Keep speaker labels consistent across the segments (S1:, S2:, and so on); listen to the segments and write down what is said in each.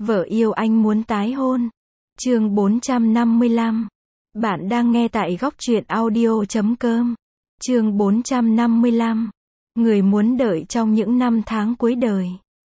S1: Vợ yêu anh muốn tái hôn. Chương 455. Bạn đang nghe tại góc truyện audio.com. Chương 455. Người muốn đợi trong những năm tháng cuối đời.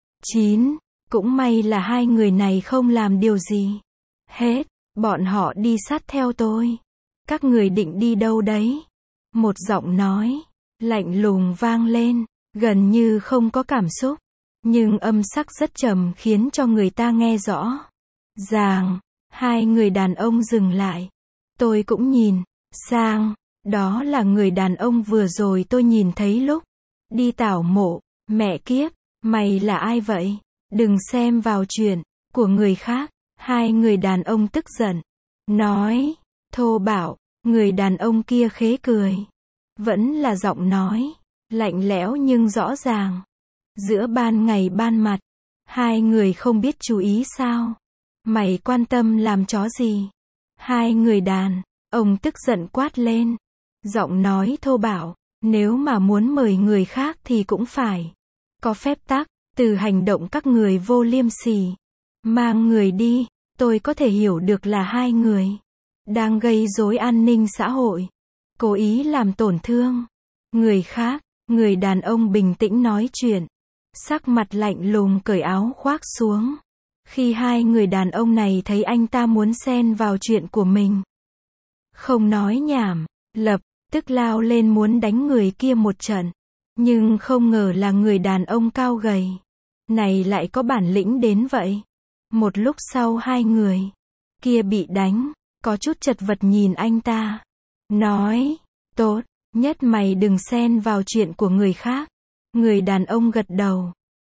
S1: 9. Cũng may là hai người này không làm điều gì hết. Bọn họ đi sát theo tôi. Các người định đi đâu đấy? Một giọng nói lạnh lùng vang lên, gần như không có cảm xúc, nhưng âm sắc rất trầm khiến cho người ta nghe rõ ràng. Hai người đàn ông dừng lại. Tôi cũng nhìn sang, đó là người đàn ông vừa rồi tôi nhìn thấy lúc đi tảo mộ. Mẹ kiếp, mày là ai vậy? Đừng xem vào chuyện của người khác. Hai người đàn ông tức giận nói, thô bạo. Người đàn ông kia khế cười. Vẫn là giọng nói lạnh lẽo nhưng rõ ràng. Giữa ban ngày ban mặt, hai người không biết chú ý sao? Mày quan tâm làm chó gì? Hai người đàn ông tức giận quát lên. Giọng nói thô bạo, nếu mà muốn mời người khác thì cũng phải có phép tắc. Từ hành động các người vô liêm sỉ, mang người đi, tôi có thể hiểu được là hai người đang gây rối an ninh xã hội, cố ý làm tổn thương người khác. Người đàn ông bình tĩnh nói chuyện, sắc mặt lạnh lùng cởi áo khoác xuống. Khi hai người đàn ông này thấy anh ta muốn xen vào chuyện của mình, không nói nhảm, lập tức lao lên muốn đánh người kia một trận. Nhưng không ngờ là người đàn ông cao gầy này lại có bản lĩnh đến vậy. Một lúc sau hai người kia bị đánh, có chút chật vật nhìn anh ta, nói, tốt nhất mày đừng xen vào chuyện của người khác. Người đàn ông gật đầu,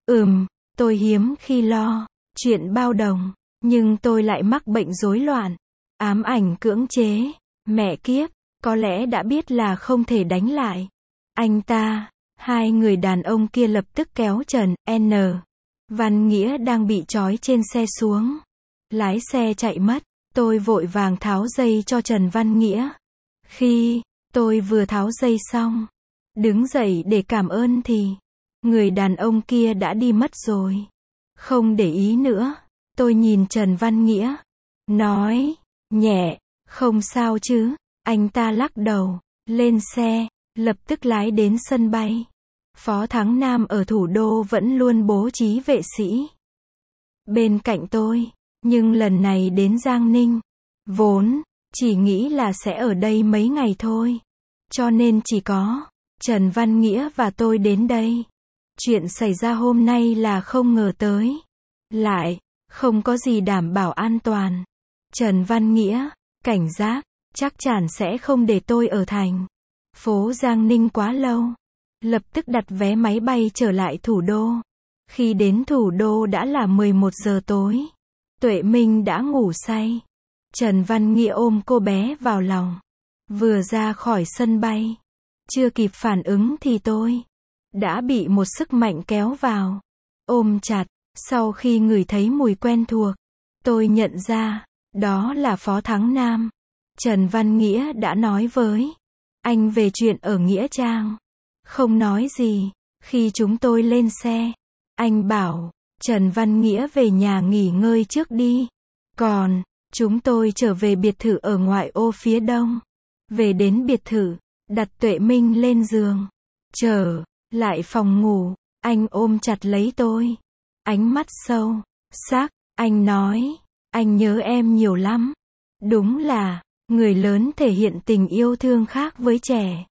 S1: tôi hiếm khi lo chuyện bao đồng, nhưng tôi lại mắc bệnh rối loạn, ám ảnh cưỡng chế. Mẹ kiếp, có lẽ đã biết là không thể đánh lại anh ta. Hai người đàn ông kia lập tức kéo Trần N. Văn Nghĩa đang bị trói trên xe xuống. Lái xe chạy mất. Tôi vội vàng tháo dây cho Trần Văn Nghĩa. Khi tôi vừa tháo dây xong, đứng dậy để cảm ơn thì người đàn ông kia đã đi mất rồi. Không để ý nữa, tôi nhìn Trần Văn Nghĩa, nói, nhẹ, không sao chứ? Anh ta lắc đầu, lên xe, lập tức lái đến sân bay. Phó Thắng Nam ở thủ đô vẫn luôn bố trí vệ sĩ bên cạnh tôi, nhưng lần này đến Giang Ninh, vốn chỉ nghĩ là sẽ ở đây mấy ngày thôi, cho nên chỉ có Trần Văn Nghĩa và tôi đến đây. Chuyện xảy ra hôm nay là không ngờ tới, lại không có gì đảm bảo an toàn. Trần Văn Nghĩa cảnh giác, chắc chắn sẽ không để tôi ở thành phố Giang Ninh quá lâu. Lập tức đặt vé máy bay trở lại thủ đô. Khi đến thủ đô đã là 11 giờ tối. Tuệ Minh đã ngủ say. Trần Văn Nghĩa ôm cô bé vào lòng. Vừa ra khỏi sân bay, chưa kịp phản ứng thì tôi đã bị một sức mạnh kéo vào, ôm chặt. Sau khi ngửi thấy mùi quen thuộc, tôi nhận ra, đó là Phó Thắng Nam. Trần Văn Nghĩa đã nói với anh về chuyện ở Nghĩa Trang. Không nói gì. Khi chúng tôi lên xe, anh bảo Trần Văn Nghĩa về nhà nghỉ ngơi trước đi. Còn chúng tôi trở về biệt thự ở ngoại ô phía đông. Về đến biệt thự, đặt Tuệ Minh lên giường. Trở lại phòng ngủ, anh ôm chặt lấy tôi. Ánh mắt sâu sắc, anh nói, anh nhớ em nhiều lắm. Đúng là, người lớn thể hiện tình yêu thương khác với trẻ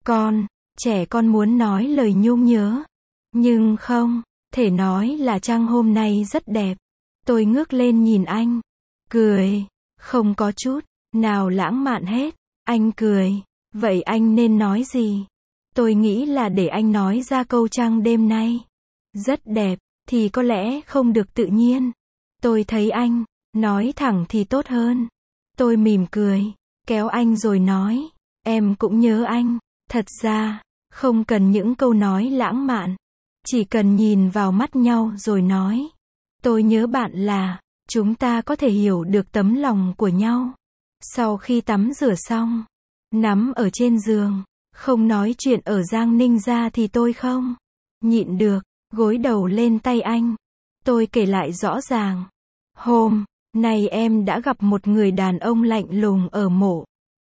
S1: con muốn nói lời nhung nhớ, nhưng không thể nói là trăng hôm nay rất đẹp. Tôi ngước lên nhìn anh, cười, không có chút nào lãng mạn hết. Anh cười, vậy anh nên nói gì? Tôi nghĩ là để anh nói ra câu trăng đêm nay rất đẹp, thì có lẽ không được tự nhiên. Tôi thấy anh nói thẳng thì tốt hơn. Tôi mỉm cười, kéo anh rồi nói, em cũng nhớ anh. Thật ra, không cần những câu nói lãng mạn, chỉ cần nhìn vào mắt nhau rồi nói, tôi nhớ bạn là, chúng ta có thể hiểu được tấm lòng của nhau. Sau khi tắm rửa xong, nằm ở trên giường, không nói chuyện ở Giang Ninh ra thì tôi không nhịn được, gối đầu lên tay anh. Tôi kể lại rõ ràng Hôm nay em đã gặp một người đàn ông lạnh lùng ở mộ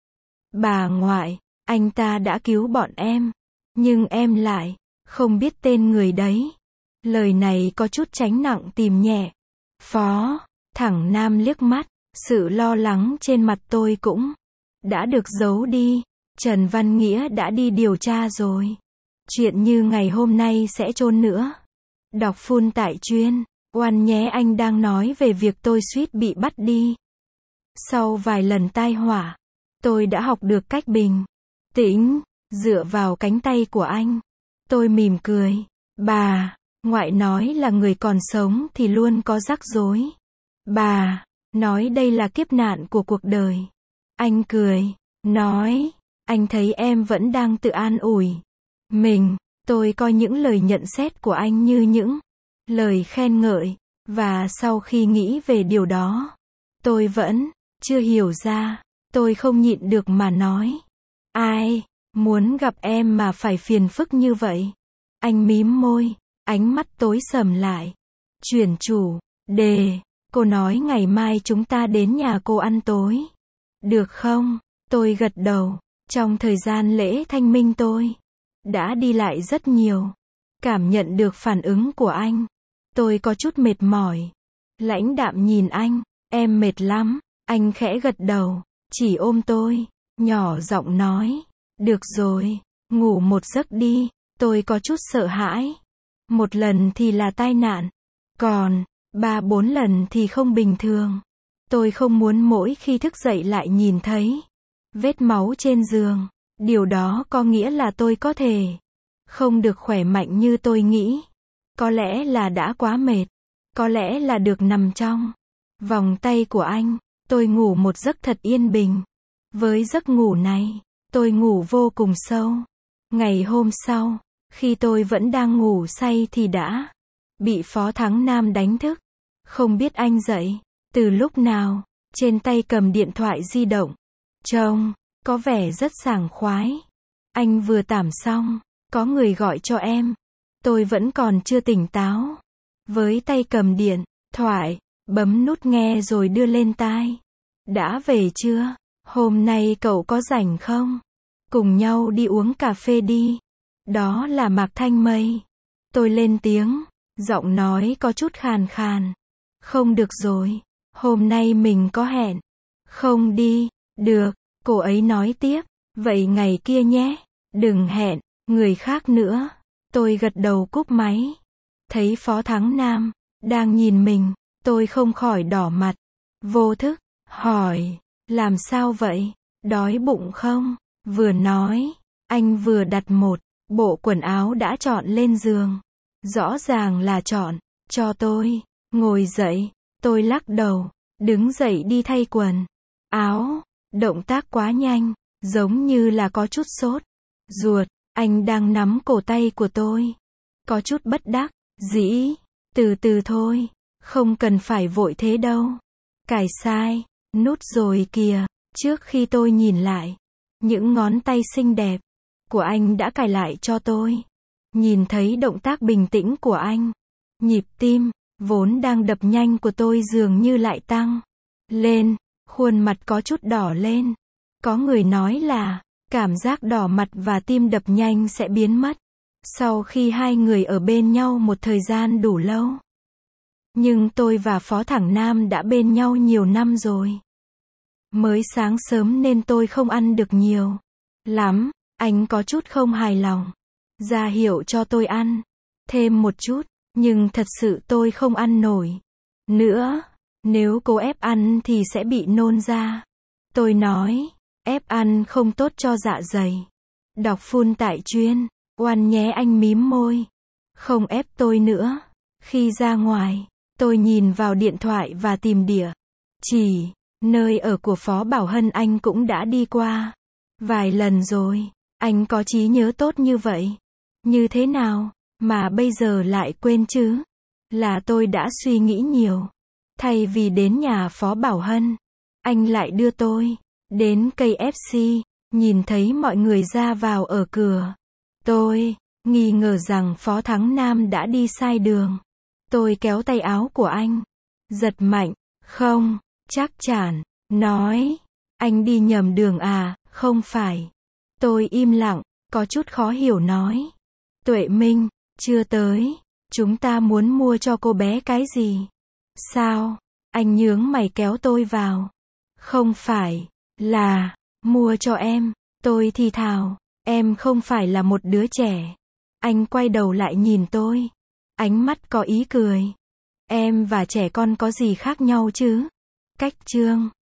S1: bà ngoại. Anh ta đã cứu bọn em. Nhưng em lại không biết tên người đấy. Lời này có chút tránh nặng tìm nhẹ. Phó Thẳng Nam liếc mắt. Sự lo lắng trên mặt tôi cũng đã được giấu đi. Trần Văn Nghĩa đã đi điều tra rồi. Chuyện như ngày hôm nay sẽ chôn nữa. Đọc full tại chuyên. Oan nhé, anh đang nói về việc tôi suýt bị bắt đi. Sau vài lần tai họa, tôi đã học được cách bình tĩnh, dựa vào cánh tay của anh. Tôi mỉm cười. Bà ngoại nói là người còn sống thì luôn có rắc rối. Bà nói đây là kiếp nạn của cuộc đời. Anh cười, nói, anh thấy em vẫn đang tự an ủi mình. Tôi coi những lời nhận xét của anh như những lời khen ngợi, và sau khi nghĩ về điều đó, tôi vẫn chưa hiểu ra. Tôi không nhịn được mà nói. Ai muốn gặp em mà phải phiền phức như vậy? Anh mím môi, ánh mắt tối sầm lại. Chuyển chủ đề, cô nói ngày mai chúng ta đến nhà cô ăn tối. Được không? Tôi gật đầu. Trong thời gian lễ Thanh Minh tôi đã đi lại rất nhiều. Cảm nhận được phản ứng của anh. Tôi có chút mệt mỏi. Lãnh đạm nhìn anh. Em mệt lắm. Anh khẽ gật đầu. Chỉ ôm tôi. Nhỏ giọng nói. Được rồi. Ngủ một giấc đi. Tôi có chút sợ hãi. Một lần thì là tai nạn. Còn 3-4 lần thì không bình thường. Tôi không muốn mỗi khi thức dậy lại nhìn thấy vết máu trên giường. Điều đó có nghĩa là tôi có thể không được khỏe mạnh như tôi nghĩ. Có lẽ là đã quá mệt. Có lẽ là được nằm trong vòng tay của anh. Tôi ngủ một giấc thật yên bình. Với giấc ngủ này, tôi ngủ vô cùng sâu. Ngày hôm sau, khi tôi vẫn đang ngủ say thì đã bị Phó Thắng Nam đánh thức. Không biết anh dậy từ lúc nào, trên tay cầm điện thoại di động. Trông có vẻ rất sảng khoái. Anh vừa tắm xong, có người gọi cho em. Tôi vẫn còn chưa tỉnh táo. Với tay cầm điện thoại, bấm nút nghe rồi đưa lên tai. Đã về chưa? Hôm nay cậu có rảnh không? Cùng nhau đi uống cà phê đi. Đó là Mạc Thanh Mây. Tôi lên tiếng, giọng nói có chút khàn khàn. Không được rồi, hôm nay mình có hẹn. Không đi, được, cô ấy nói tiếp. Vậy ngày kia nhé, đừng hẹn người khác nữa. Tôi gật đầu cúp máy. Thấy Phó Thắng Nam đang nhìn mình, tôi không khỏi đỏ mặt. Vô thức hỏi, làm sao vậy? Đói bụng không? Vừa nói, anh vừa đặt một bộ quần áo đã chọn lên giường. Rõ ràng là chọn cho tôi. Ngồi dậy, tôi lắc đầu, đứng dậy đi thay quần áo. Động tác quá nhanh, giống như là có chút sốt ruột. Anh đang nắm cổ tay của tôi. Có chút bất đắc dĩ. Từ từ thôi, không cần phải vội thế đâu. Cài sai nút rồi kìa. Trước khi tôi nhìn lại, những ngón tay xinh đẹp của anh đã cài lại cho tôi. Nhìn thấy động tác bình tĩnh của anh, nhịp tim vốn đang đập nhanh của tôi dường như lại tăng lên. Khuôn mặt có chút đỏ lên. Có người nói là cảm giác đỏ mặt và tim đập nhanh sẽ biến mất sau khi hai người ở bên nhau một thời gian đủ lâu. Nhưng tôi và Phó Thẳng Nam đã bên nhau nhiều năm rồi. Mới sáng sớm nên tôi không ăn được nhiều lắm. Anh có chút không hài lòng, ra hiệu cho tôi ăn thêm một chút. Nhưng thật sự tôi không ăn nổi nữa. Nếu cô ép ăn thì sẽ bị nôn ra. Tôi nói, ép ăn không tốt cho dạ dày. Đọc full tại chuyên. Oan nhé, anh mím môi. Không ép tôi nữa. Khi ra ngoài, tôi nhìn vào điện thoại và tìm địa chỉ nơi ở của Phó Bảo Hân. Anh cũng đã đi qua vài lần rồi. Anh có trí nhớ tốt như vậy. Như thế nào mà bây giờ lại quên chứ? Là tôi đã suy nghĩ nhiều. Thay vì đến nhà Phó Bảo Hân, anh lại đưa tôi đến KFC. Nhìn thấy mọi người ra vào ở cửa, tôi nghi ngờ rằng Phó Thắng Nam đã đi sai đường. Tôi kéo tay áo của anh, giật mạnh. Không, chắc chắn, nói. Anh đi nhầm đường à, không phải. Tôi im lặng, có chút khó hiểu nói. Tuệ Minh, chưa tới. Chúng ta muốn mua cho cô bé cái gì? Sao? Anh nhướng mày kéo tôi vào. Không phải, là, mua cho em. Tôi thì thào, em không phải là một đứa trẻ. Anh quay đầu lại nhìn tôi. Ánh mắt có ý cười. Em và trẻ con có gì khác nhau chứ? Cách trương.